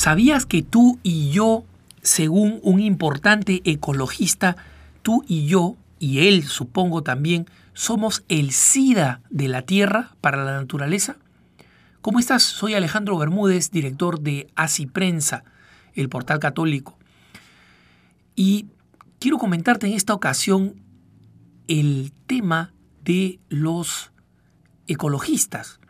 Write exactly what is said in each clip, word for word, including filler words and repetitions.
¿Sabías que tú y yo, según un importante ecologista, tú y yo, y él supongo también, somos el SIDA de la Tierra para la naturaleza? ¿Cómo estás? Soy Alejandro Bermúdez, director de Así Prensa, el portal católico. Y quiero comentarte en esta ocasión el tema de los ecologistas.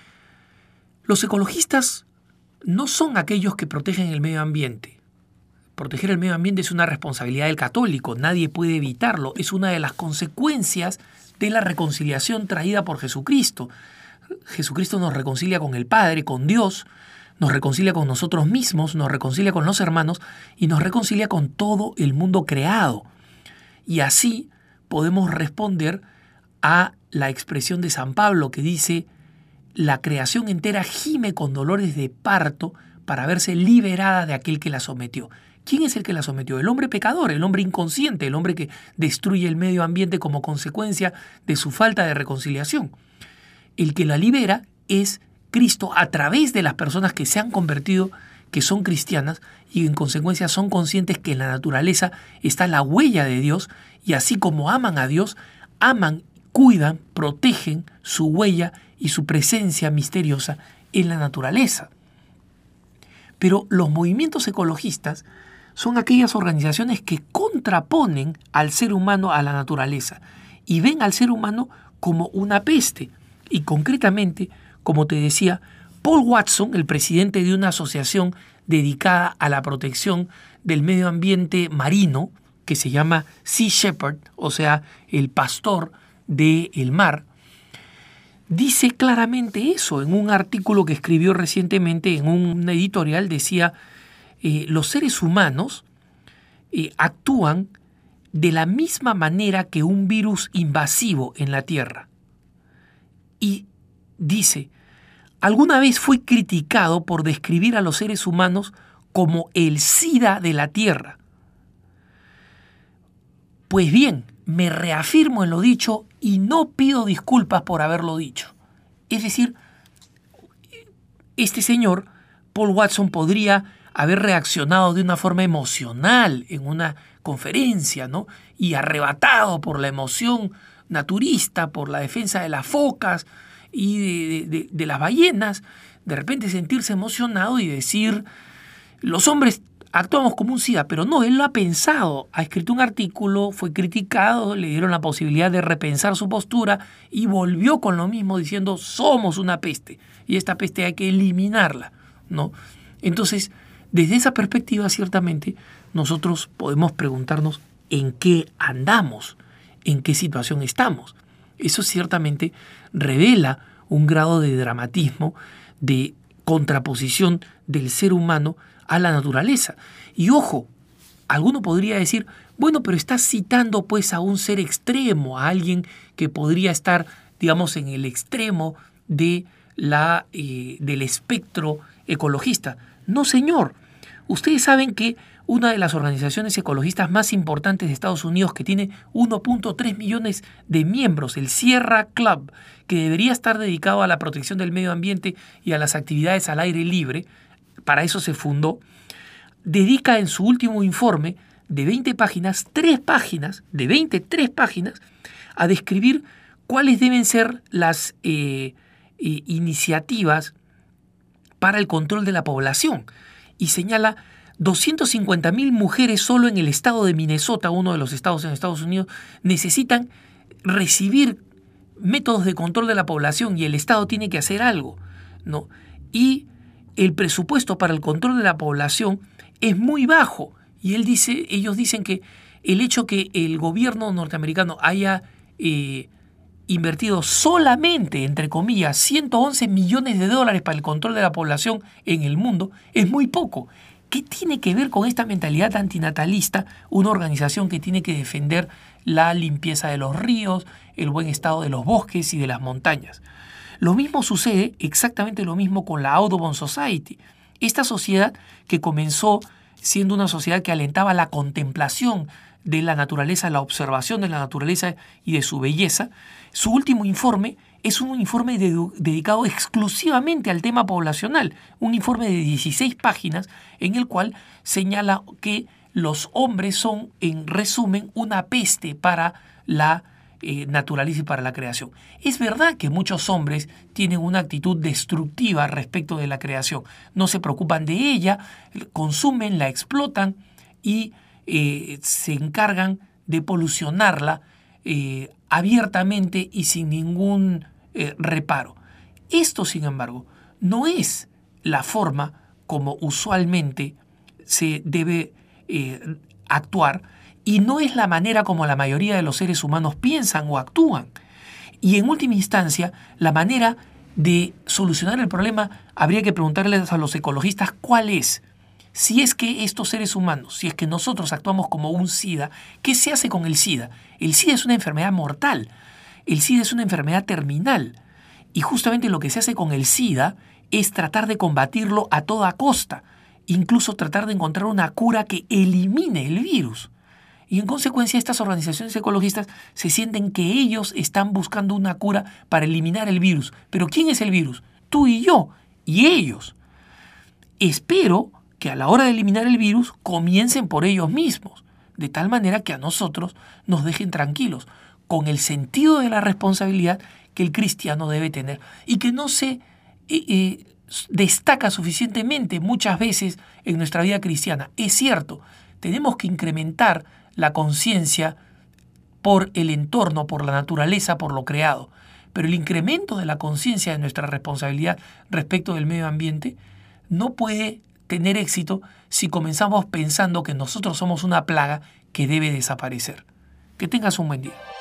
Los ecologistas no son aquellos que protegen el medio ambiente. Proteger el medio ambiente es una responsabilidad del católico, nadie puede evitarlo. Es una de las consecuencias de la reconciliación traída por Jesucristo. Jesucristo nos reconcilia con el Padre, con Dios, nos reconcilia con nosotros mismos, nos reconcilia con los hermanos y nos reconcilia con todo el mundo creado. Y así podemos responder a la expresión de San Pablo que dice: la creación entera gime con dolores de parto para verse liberada de aquel que la sometió. ¿Quién es el que la sometió? El hombre pecador, el hombre inconsciente, el hombre que destruye el medio ambiente como consecuencia de su falta de reconciliación. El que la libera es Cristo a través de las personas que se han convertido, que son cristianas y en consecuencia son conscientes que en la naturaleza está la huella de Dios y así como aman a Dios, aman, cuidan, protegen su huella y su presencia misteriosa en la naturaleza. Pero los movimientos ecologistas son aquellas organizaciones que contraponen al ser humano a la naturaleza y ven al ser humano como una peste. Y concretamente, como te decía, Paul Watson, el presidente de una asociación dedicada a la protección del medio ambiente marino, que se llama Sea Shepherd, o sea, el pastor del mar, dice claramente eso. En un artículo que escribió recientemente en un editorial decía: eh, los seres humanos eh, actúan de la misma manera que un virus invasivo en la Tierra. Y dice: alguna vez fui criticado por describir a los seres humanos como el SIDA de la Tierra. Pues bien, me reafirmo en lo dicho y no pido disculpas por haberlo dicho. Es decir, este señor, Paul Watson, podría haber reaccionado de una forma emocional en una conferencia, ¿no? Y arrebatado por la emoción naturista, por la defensa de las focas y de, de, de las ballenas, de repente sentirse emocionado y decir: los hombres actuamos como un SIDA. Pero no, él lo ha pensado, ha escrito un artículo, fue criticado, le dieron la posibilidad de repensar su postura y volvió con lo mismo diciendo: somos una peste y esta peste hay que eliminarla, ¿no? Entonces, desde esa perspectiva, ciertamente, nosotros podemos preguntarnos en qué andamos, en qué situación estamos. Eso ciertamente revela un grado de dramatismo, de contraposición del ser humano a la naturaleza. Y ojo, alguno podría decir: bueno, pero estás citando pues a un ser extremo, a alguien que podría estar, digamos, en el extremo de la, eh, del espectro ecologista. No, señor. Ustedes saben que una de las organizaciones ecologistas más importantes de Estados Unidos, que tiene uno punto tres millones de miembros, el Sierra Club, que debería estar dedicado a la protección del medio ambiente y a las actividades al aire libre, para eso se fundó, dedica en su último informe de veinte páginas, tres páginas, de veinte, tres páginas, a describir cuáles deben ser las eh, eh, iniciativas para el control de la población. Y señala doscientas cincuenta mil mujeres solo en el estado de Minnesota, uno de los estados en Estados Unidos, necesitan recibir métodos de control de la población y el Estado tiene que hacer algo, ¿no? Y el presupuesto para el control de la población es muy bajo. Y él dice, ellos dicen que el hecho que el gobierno norteamericano haya eh, invertido solamente, entre comillas, ciento once millones de dólares para el control de la población en el mundo es muy poco. ¿Qué tiene que ver con esta mentalidad antinatalista una organización que tiene que defender la limpieza de los ríos, el buen estado de los bosques y de las montañas? Lo mismo sucede, exactamente lo mismo, con la Audubon Society. Esta sociedad, que comenzó siendo una sociedad que alentaba la contemplación de la naturaleza, la observación de la naturaleza y de su belleza, su último informe es un informe de, dedicado exclusivamente al tema poblacional, un informe de dieciséis páginas en el cual señala que los hombres son, en resumen, una peste para la eh, naturaleza y para la creación. Es verdad que muchos hombres tienen una actitud destructiva respecto de la creación, no se preocupan de ella, consumen, la explotan y eh, se encargan de polucionarla eh, abiertamente y sin ningún eh, reparo. Esto, sin embargo, no es la forma como usualmente se debe eh, actuar y no es la manera como la mayoría de los seres humanos piensan o actúan. Y en última instancia, la manera de solucionar el problema habría que preguntarles a los ecologistas cuál es. Si es que estos seres humanos, si es que nosotros actuamos como un SIDA, ¿qué se hace con el SIDA? El SIDA es una enfermedad mortal, el SIDA es una enfermedad terminal y justamente lo que se hace con el SIDA es tratar de combatirlo a toda costa, incluso tratar de encontrar una cura que elimine el virus. Y en consecuencia estas organizaciones ecologistas se sienten que ellos están buscando una cura para eliminar el virus. ¿Pero quién es el virus? Tú y yo, y ellos. Espero que a la hora de eliminar el virus comiencen por ellos mismos, de tal manera que a nosotros nos dejen tranquilos, con el sentido de la responsabilidad que el cristiano debe tener y que no se eh, eh, destaca suficientemente muchas veces en nuestra vida cristiana. Es cierto, tenemos que incrementar la conciencia por el entorno, por la naturaleza, por lo creado, pero el incremento de la conciencia de nuestra responsabilidad respecto del medio ambiente no puede tener éxito si comenzamos pensando que nosotros somos una plaga que debe desaparecer. Que tengas un buen día.